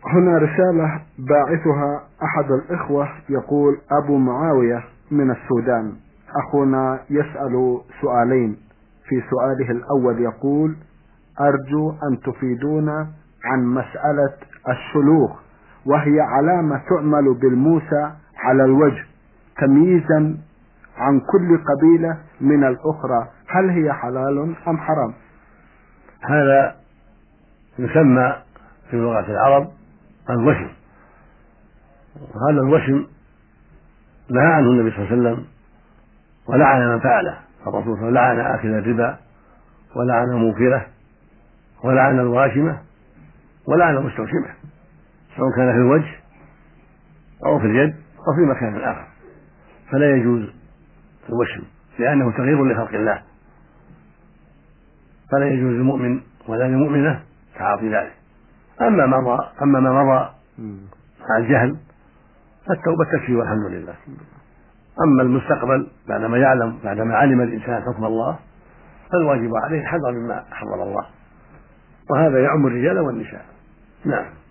هنا رسالة باعثها أحد الإخوة يقول: أبو معاوية من السودان. أخونا يسأل سؤالين. في سؤاله الأول يقول: أرجو أن تفيدونا عن مسألة الشلوغ، وهي علامة تعمل بالموسى على الوجه تمييزا عن كل قبيلة من الأخرى، هل هي حلال أم حرام؟ هذا يسمى في لغة العرب الوشم، وهذا الوشم نهى عنه النبي صلى الله عليه وسلم ولعن من فعله. الرسول صلى الله عليه وسلم لعن آكل الربا ولعن موكله ولعن الواشمة ولعن المستوشمة، سواء كان في الوجه أو في اليد أو في مكان آخر، فلا يجوز الوشم لأنه تغيير لخلق الله، فلا يجوز للمؤمن ولا للمؤمنة تعاطي ذلك. أما ما مضى مع الجهل فالتوبة تكفي والحمد لله. أما المستقبل بعدما علم الإنسان حكم الله فالواجب عليه الحذر مما حرم الله، وهذا يعم الرجال والنساء. نعم.